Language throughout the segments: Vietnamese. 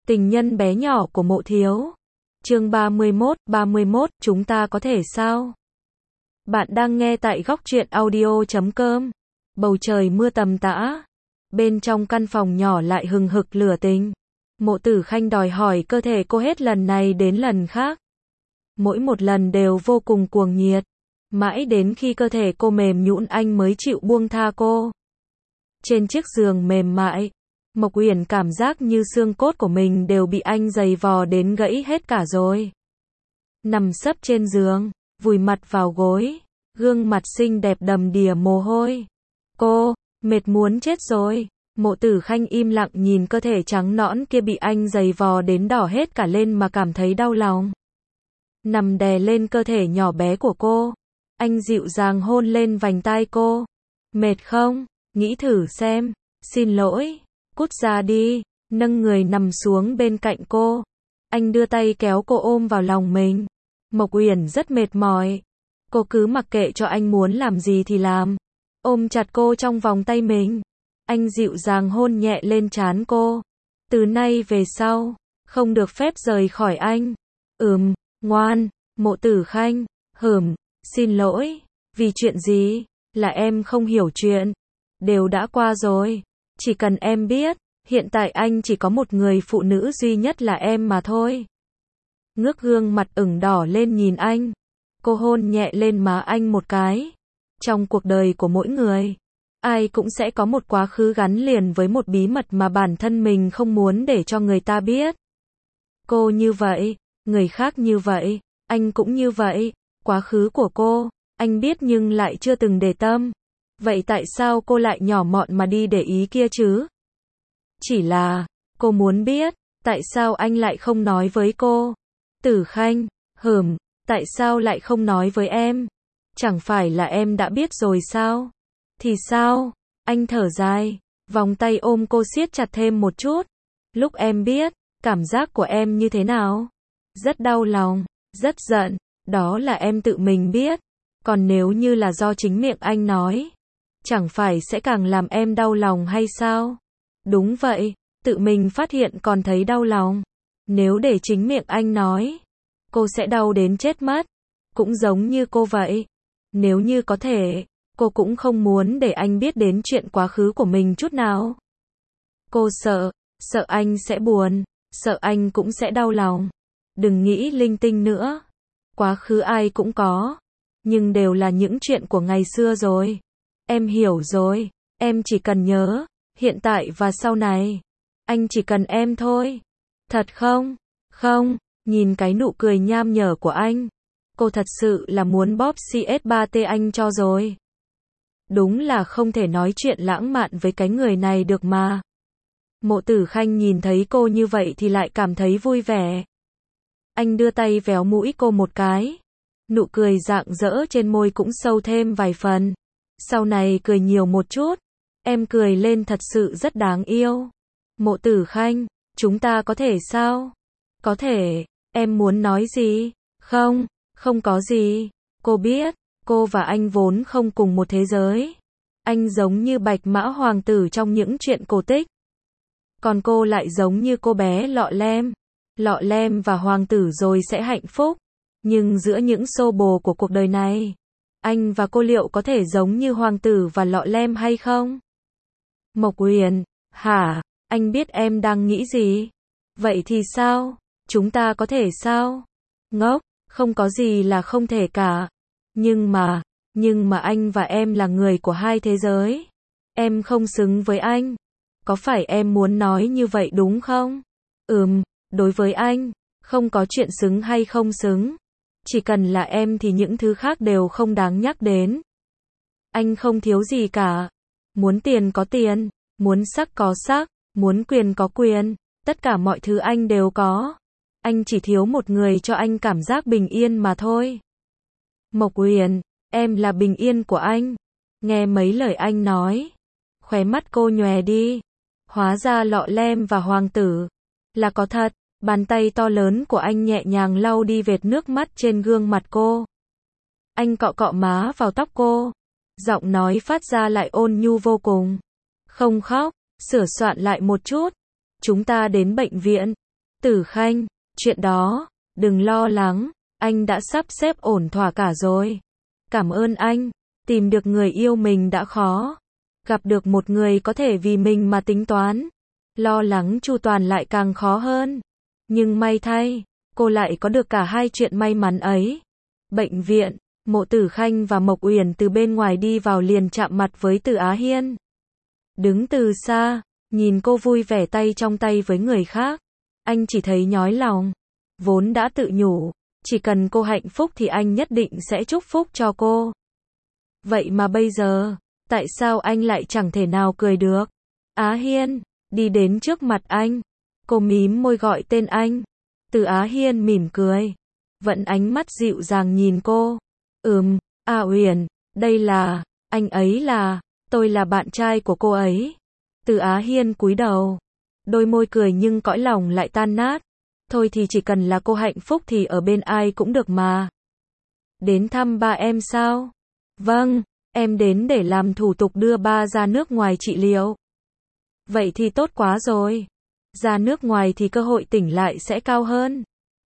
Tình nhân bé nhỏ của Mộ Thiếu. Chương 31, chúng ta có thể sao? Bạn đang nghe tại góc truyện audio.com. Bầu trời mưa tầm tã. Bên trong căn phòng nhỏ lại hừng hực lửa tình. Mộ Tử Khanh đòi hỏi cơ thể cô hết lần này đến lần khác. Mỗi một lần đều vô cùng cuồng nhiệt. Mãi đến khi cơ thể cô mềm nhũn anh mới chịu buông tha cô. Trên chiếc giường mềm mại, Mộc Uyển cảm giác như xương cốt của mình đều bị anh giày vò đến gãy hết cả rồi. Nằm sấp trên giường, vùi mặt vào gối, gương mặt xinh đẹp đầm đìa mồ hôi. Cô, mệt muốn chết rồi. Mộ Tử Khanh im lặng nhìn cơ thể trắng nõn kia bị anh giày vò đến đỏ hết cả lên mà cảm thấy đau lòng. Nằm đè lên cơ thể nhỏ bé của cô, anh dịu dàng hôn lên vành tai cô. Mệt không? Nghĩ thử xem. Xin lỗi. Cút ra đi. Nâng người nằm xuống bên cạnh cô. Anh đưa tay kéo cô ôm vào lòng mình. Mộc Uyển rất mệt mỏi. Cô cứ mặc kệ cho anh muốn làm gì thì làm. Ôm chặt cô trong vòng tay mình. Anh dịu dàng hôn nhẹ lên trán cô. Từ nay về sau, không được phép rời khỏi anh. Ngoan. Mộ Tử Khanh. Xin lỗi. Vì chuyện gì? Là em không hiểu chuyện. Đều đã qua rồi. Chỉ cần em biết, hiện tại anh chỉ có một người phụ nữ duy nhất là em mà thôi. Ngước gương mặt ửng đỏ lên nhìn anh. Cô hôn nhẹ lên má anh một cái. Trong cuộc đời của mỗi người, ai cũng sẽ có một quá khứ gắn liền với một bí mật mà bản thân mình không muốn để cho người ta biết. Cô như vậy, người khác như vậy, anh cũng như vậy. Quá khứ của cô, anh biết nhưng lại chưa từng để tâm. Vậy tại sao cô lại nhỏ mọn mà đi để ý kia chứ? Chỉ là, cô muốn biết, tại sao anh lại không nói với cô? Tử Khanh, tại sao lại không nói với em? Chẳng phải là em đã biết rồi sao? Thì sao? Anh thở dài, vòng tay ôm cô siết chặt thêm một chút. Lúc em biết, cảm giác của em như thế nào? Rất đau lòng, rất giận, đó là em tự mình biết. Còn nếu như là do chính miệng anh nói, chẳng phải sẽ càng làm em đau lòng hay sao? Đúng vậy, tự mình phát hiện còn thấy đau lòng. Nếu để chính miệng anh nói, cô sẽ đau đến chết mất. Cũng giống như cô vậy. Nếu như có thể, cô cũng không muốn để anh biết đến chuyện quá khứ của mình chút nào. Cô sợ anh sẽ buồn, sợ anh cũng sẽ đau lòng. Đừng nghĩ linh tinh nữa. Quá khứ ai cũng có, nhưng đều là những chuyện của ngày xưa rồi. Em hiểu rồi, em chỉ cần nhớ, hiện tại và sau này. Anh chỉ cần em thôi. Thật không? Không, nhìn cái nụ cười nham nhở của anh. Cô thật sự là muốn bóp CS3T anh cho rồi. Đúng là không thể nói chuyện lãng mạn với cái người này được mà. Mộ Tử Khanh nhìn thấy cô như vậy thì lại cảm thấy vui vẻ. Anh đưa tay véo mũi cô một cái. Nụ cười rạng rỡ trên môi cũng sâu thêm vài phần. Sau này cười nhiều một chút. Em cười lên thật sự rất đáng yêu. Mộ Tử Khanh, chúng ta có thể sao? Có thể. Em muốn nói gì? Không có gì. Cô biết, cô và anh vốn không cùng một thế giới. Anh giống như Bạch Mã Hoàng tử trong những chuyện cổ tích. Còn cô lại giống như cô bé Lọ Lem. Lọ Lem và Hoàng tử rồi sẽ hạnh phúc. Nhưng giữa những xô bồ của cuộc đời này, anh và cô liệu có thể giống như Hoàng tử và Lọ Lem hay không? Mộc Uyển, hả? Anh biết em đang nghĩ gì? Vậy thì sao? Chúng ta có thể sao? Ngốc, không có gì là không thể cả. Nhưng mà anh và em là người của hai thế giới. Em không xứng với anh. Có phải em muốn nói như vậy đúng không? Đối với anh, không có chuyện xứng hay không xứng. Chỉ cần là em thì những thứ khác đều không đáng nhắc đến. Anh không thiếu gì cả. Muốn tiền có tiền, muốn sắc có sắc, muốn quyền có quyền, tất cả mọi thứ anh đều có. Anh chỉ thiếu một người cho anh cảm giác bình yên mà thôi. Mộc Uyển, em là bình yên của anh. Nghe mấy lời anh nói, khóe mắt cô nhòe đi. Hóa ra Lọ Lem và Hoàng tử là có thật. Bàn tay to lớn của anh nhẹ nhàng lau đi vệt nước mắt trên gương mặt cô. Anh cọ cọ má vào tóc cô. Giọng nói phát ra lại ôn nhu vô cùng. Không khóc, sửa soạn lại một chút. Chúng ta đến bệnh viện. Tử Khanh, chuyện đó, đừng lo lắng, anh đã sắp xếp ổn thỏa cả rồi. Cảm ơn anh, tìm được người yêu mình đã khó. Gặp được một người có thể vì mình mà tính toán, lo lắng chu toàn lại càng khó hơn. Nhưng may thay, cô lại có được cả hai chuyện may mắn ấy. Bệnh viện, Mộ Tử Khanh và Mộc Uyển từ bên ngoài đi vào liền chạm mặt với Từ Á Hiên. Đứng từ xa, nhìn cô vui vẻ tay trong tay với người khác, anh chỉ thấy nhói lòng. Vốn đã tự nhủ, chỉ cần cô hạnh phúc thì anh nhất định sẽ chúc phúc cho cô. Vậy mà bây giờ, tại sao anh lại chẳng thể nào cười được? Á Hiên, đi đến trước mặt anh. Cô mím môi gọi tên anh. Từ Á Hiên mỉm cười, vẫn ánh mắt dịu dàng nhìn cô. A Uyển, đây là, anh ấy là, tôi là bạn trai của cô ấy. Từ Á Hiên cúi đầu, đôi môi cười nhưng cõi lòng lại tan nát. Thôi thì chỉ cần là cô hạnh phúc thì ở bên ai cũng được mà. Đến thăm ba em sao? Vâng, em đến để làm thủ tục đưa ba ra nước ngoài trị liệu. Vậy thì tốt quá rồi. Ra nước ngoài thì cơ hội tỉnh lại sẽ cao hơn.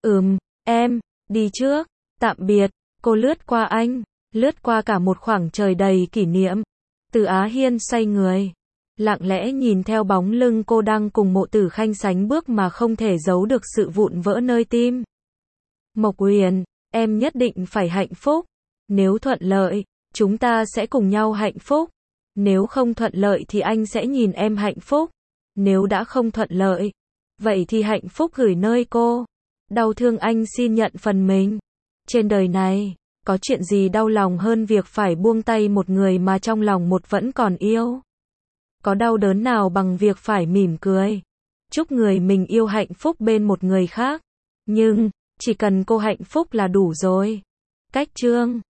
Em, đi trước, tạm biệt. Cô lướt qua anh, lướt qua cả một khoảng trời đầy kỷ niệm. Từ Á Hiên xoay người, lặng lẽ nhìn theo bóng lưng cô đang cùng Mộ Tử Khanh sánh bước mà không thể giấu được sự vụn vỡ nơi tim. Mộc Uyển, em nhất định phải hạnh phúc. Nếu thuận lợi, chúng ta sẽ cùng nhau hạnh phúc. Nếu không thuận lợi thì anh sẽ nhìn em hạnh phúc. Nếu đã không thuận lợi, vậy thì hạnh phúc gửi nơi cô. Đau thương anh xin nhận phần mình. Trên đời này, có chuyện gì đau lòng hơn việc phải buông tay một người mà trong lòng một vẫn còn yêu? Có đau đớn nào bằng việc phải mỉm cười, chúc người mình yêu hạnh phúc bên một người khác? Nhưng, chỉ cần cô hạnh phúc là đủ rồi. Cách chương